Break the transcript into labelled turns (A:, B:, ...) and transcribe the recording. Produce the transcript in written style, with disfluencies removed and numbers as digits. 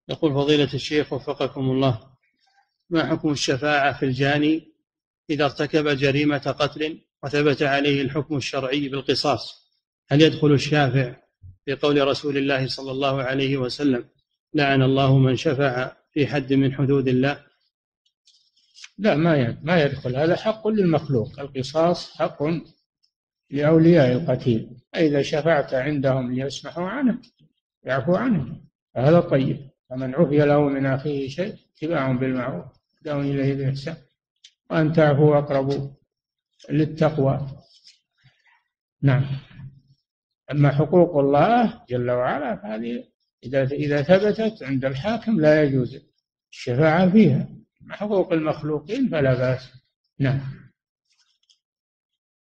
A: يقول فضيلة الشيخ وفقكم الله، ما حكم الشفاعة في الجاني إذا ارتكب جريمة قتل وثبت عليه الحكم الشرعي بالقصاص؟ هل يدخل الشافع في قول رسول الله صلى الله عليه وسلم لعن الله من شفع في حد من حدود الله؟
B: لا، ما يدخل. هذا حق للمخلوق، القصاص حق لأولياء القتيل، فإذا شفعت عندهم ليسمحوا عنه يعفو عنه، هذا طيب. فمن عفي له من أخيه شيء اتباع بالمعروف دعوا إليه بإحسان وأن تعفوا أقرب للتقوى. نعم. أما حقوق الله جل وعلا فهذه إذا ثبتت عند الحاكم لا يجوز الشفاعة فيها. أما حقوق المخلوقين فلا بأس. نعم.